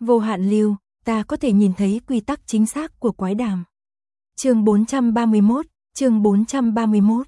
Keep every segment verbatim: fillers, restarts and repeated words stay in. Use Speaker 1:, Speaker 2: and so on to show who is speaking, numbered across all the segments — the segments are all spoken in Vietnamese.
Speaker 1: Vô hạn lưu, ta có thể nhìn thấy quy tắc chính xác của quái đàm. Chương bốn trăm ba mươi mốt, chương bốn trăm ba mươi mốt.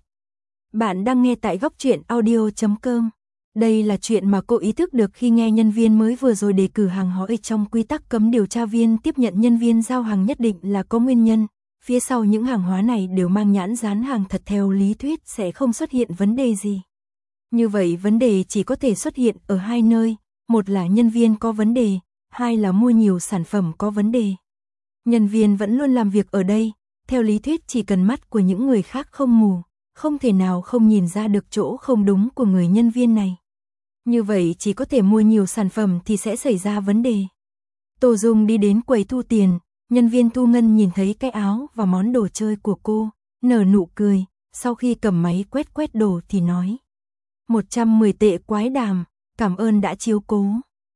Speaker 1: Bạn đang nghe tại góc truyện audio chấm com. Đây là chuyện mà cô ý thức được khi nghe nhân viên mới vừa rồi đề cử hàng hỏi trong quy tắc cấm điều tra viên tiếp nhận nhân viên giao hàng nhất định là có nguyên nhân. Phía sau những hàng hóa này đều mang nhãn dán hàng thật, theo lý thuyết sẽ không xuất hiện vấn đề gì. Như vậy vấn đề chỉ có thể xuất hiện ở hai nơi, một là nhân viên có vấn đề, hai là mua nhiều sản phẩm có vấn đề. Nhân viên vẫn luôn làm việc ở đây, theo lý thuyết chỉ cần mắt của những người khác không mù, không thể nào không nhìn ra được chỗ không đúng của người nhân viên này. Như vậy chỉ có thể mua nhiều sản phẩm thì sẽ xảy ra vấn đề. Tô Dung đi đến quầy thu tiền, nhân viên thu ngân nhìn thấy cái áo và món đồ chơi của cô, nở nụ cười, sau khi cầm máy quét quét đồ thì nói. một trăm mười tệ quái đàm, cảm ơn đã chiếu cố.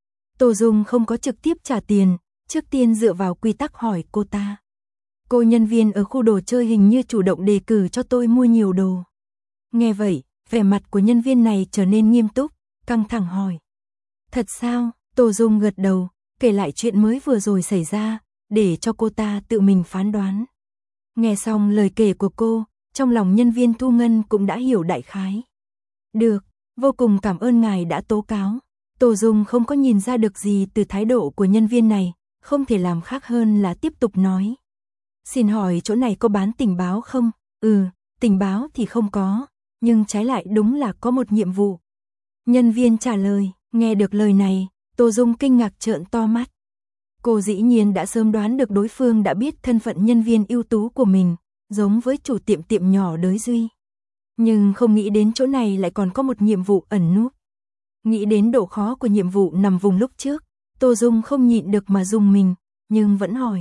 Speaker 1: Tô Dung không có trực tiếp trả tiền, trước tiên dựa vào quy tắc hỏi cô ta. Cô nhân viên ở khu đồ chơi hình như chủ động đề cử cho tôi mua nhiều đồ. Nghe vậy, vẻ mặt của nhân viên này trở nên nghiêm túc, căng thẳng hỏi. Thật sao? Tô Dung gật đầu, kể lại chuyện mới vừa rồi xảy ra, để cho cô ta tự mình phán đoán. Nghe xong lời kể của cô, trong lòng nhân viên thu ngân cũng đã hiểu đại khái. Được, vô cùng cảm ơn ngài đã tố cáo. Tô Dung không có nhìn ra được gì từ thái độ của nhân viên này, không thể làm khác hơn là tiếp tục nói. Xin hỏi chỗ này có bán tình báo không? Ừ, tình báo thì không có, nhưng trái lại đúng là có một nhiệm vụ. Nhân viên trả lời, nghe được lời này, Tô Dung kinh ngạc trợn to mắt. Cô dĩ nhiên đã sớm đoán được đối phương đã biết thân phận nhân viên ưu tú của mình, giống với chủ tiệm tiệm nhỏ Đới Duy. Nhưng không nghĩ đến chỗ này lại còn có một nhiệm vụ ẩn núp. Nghĩ đến độ khó của nhiệm vụ nằm vùng lúc trước, Tô Dung không nhịn được mà dùng mình, nhưng vẫn hỏi.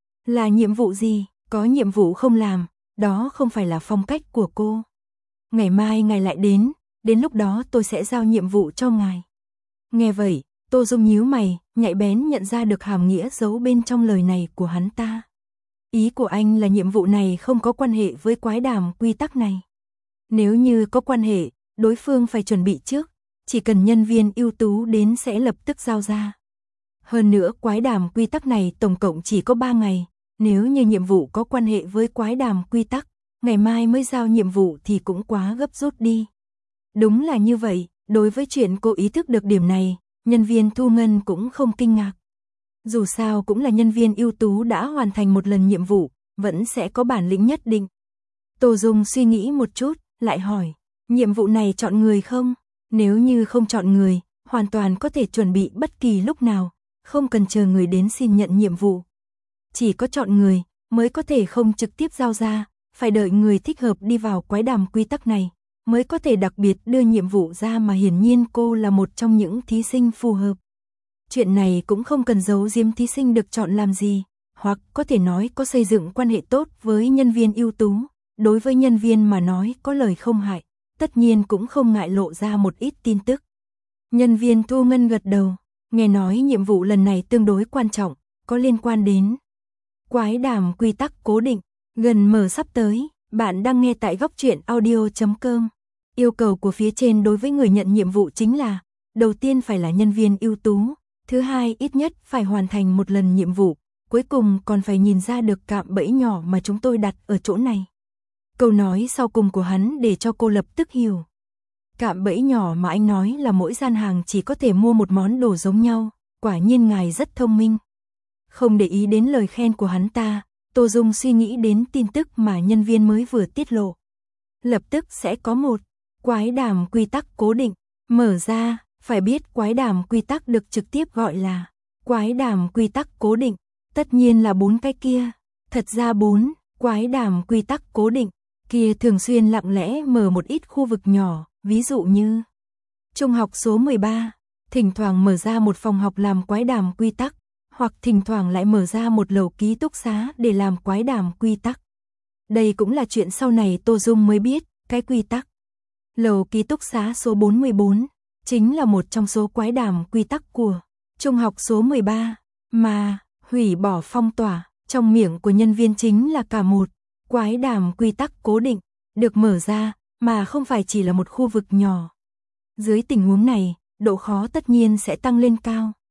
Speaker 1: Là nhiệm vụ gì? Có nhiệm vụ không làm, đó không phải là phong cách của cô. Ngày mai ngài lại đến, đến lúc đó tôi sẽ giao nhiệm vụ cho ngài. Nghe vậy, Tô Dung nhíu mày, nhạy bén nhận ra được hàm nghĩa giấu bên trong lời này của hắn ta. Ý của anh là nhiệm vụ này không có quan hệ với quái đàm quy tắc này. Nếu như có quan hệ, đối phương phải chuẩn bị trước, chỉ cần nhân viên ưu tú đến sẽ lập tức giao ra. Hơn nữa quái đàm quy tắc này tổng cộng chỉ có ba ngày, nếu như nhiệm vụ có quan hệ với quái đàm quy tắc, ngày mai mới giao nhiệm vụ thì cũng quá gấp rút đi. Đúng là như vậy, đối với chuyện cô ý thức được điểm này, nhân viên thu ngân cũng không kinh ngạc. Dù sao cũng là nhân viên ưu tú đã hoàn thành một lần nhiệm vụ, vẫn sẽ có bản lĩnh nhất định. Tô Dung suy nghĩ một chút, lại hỏi, nhiệm vụ này chọn người không? Nếu như không chọn người, hoàn toàn có thể chuẩn bị bất kỳ lúc nào, không cần chờ người đến xin nhận nhiệm vụ. Chỉ có chọn người, mới có thể không trực tiếp giao ra, phải đợi người thích hợp đi vào quái đàm quy tắc này, mới có thể đặc biệt đưa nhiệm vụ ra, mà hiển nhiên cô là một trong những thí sinh phù hợp. Chuyện này cũng không cần giấu giếm thí sinh được chọn làm gì, hoặc có thể nói có xây dựng quan hệ tốt với nhân viên ưu tú, đối với nhân viên mà nói có lời không hại, tất nhiên cũng không ngại lộ ra một ít tin tức. Nhân viên thu ngân gật đầu, nghe nói nhiệm vụ lần này tương đối quan trọng, có liên quan đến quái đàm quy tắc cố định, gần mở sắp tới, bạn đang nghe tại góc truyện audio chấm com. Yêu cầu của phía trên đối với người nhận nhiệm vụ chính là, đầu tiên phải là nhân viên ưu tú, thứ hai ít nhất phải hoàn thành một lần nhiệm vụ, cuối cùng còn phải nhìn ra được cạm bẫy nhỏ mà chúng tôi đặt ở chỗ này. Câu nói sau cùng của hắn để cho cô lập tức hiểu. Cạm bẫy nhỏ mà anh nói là mỗi gian hàng chỉ có thể mua một món đồ giống nhau, quả nhiên ngài rất thông minh. Không để ý đến lời khen của hắn ta, Tô Dung suy nghĩ đến tin tức mà nhân viên mới vừa tiết lộ. Lập tức sẽ có một quái đàm quy tắc cố định, mở ra, phải biết quái đàm quy tắc được trực tiếp gọi là quái đàm quy tắc cố định, tất nhiên là bốn cái kia. Thật ra bốn quái đàm quy tắc cố định kia thường xuyên lặng lẽ mở một ít khu vực nhỏ, ví dụ như trung học số mười ba, thỉnh thoảng mở ra một phòng học làm quái đàm quy tắc, hoặc thỉnh thoảng lại mở ra một lầu ký túc xá để làm quái đàm quy tắc. Đây cũng là chuyện sau này Tô Dung mới biết, cái quy tắc. Lầu ký túc xá số bốn mươi bốn, chính là một trong số quái đàm quy tắc của trung học số mười ba, mà hủy bỏ phong tỏa, trong miệng của nhân viên chính là cả một quái đàm quy tắc cố định, được mở ra, mà không phải chỉ là một khu vực nhỏ. Dưới tình huống này, độ khó tất nhiên sẽ tăng lên cao.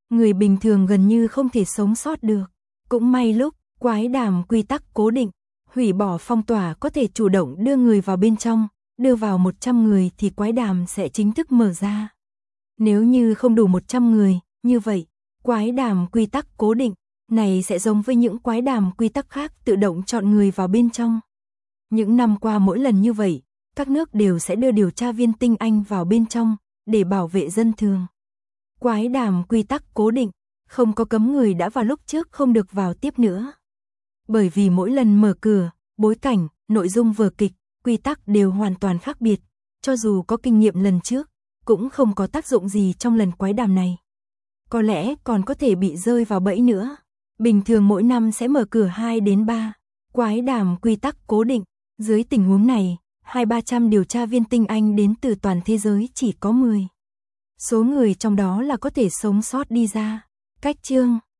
Speaker 1: người bình thường gần như không thể sống sót được. Cũng may lúc quái đàm quy tắc cố định, hủy bỏ phong tỏa có thể chủ động đưa người vào bên trong, đưa vào một trăm người thì quái đàm sẽ chính thức mở ra. Nếu như không đủ một trăm người, như vậy, quái đàm quy tắc cố định này sẽ giống với những quái đàm quy tắc khác tự động chọn người vào bên trong. Những năm qua mỗi lần như vậy, các nước đều sẽ đưa điều tra viên tinh anh vào bên trong để bảo vệ dân thường. Quái đàm quy tắc cố định, không có cấm người đã vào lúc trước không được vào tiếp nữa. Bởi vì mỗi lần mở cửa, bối cảnh, nội dung vở kịch, quy tắc đều hoàn toàn khác biệt, cho dù có kinh nghiệm lần trước, cũng không có tác dụng gì trong lần quái đàm này. Có lẽ còn có thể bị rơi vào bẫy nữa. Bình thường mỗi năm sẽ mở cửa hai đến ba quái đàm quy tắc cố định. Dưới tình huống này, hai ba trăm điều tra viên tinh anh đến từ toàn thế giới chỉ có mười. Số người trong đó là có thể sống sót đi ra. Cách chương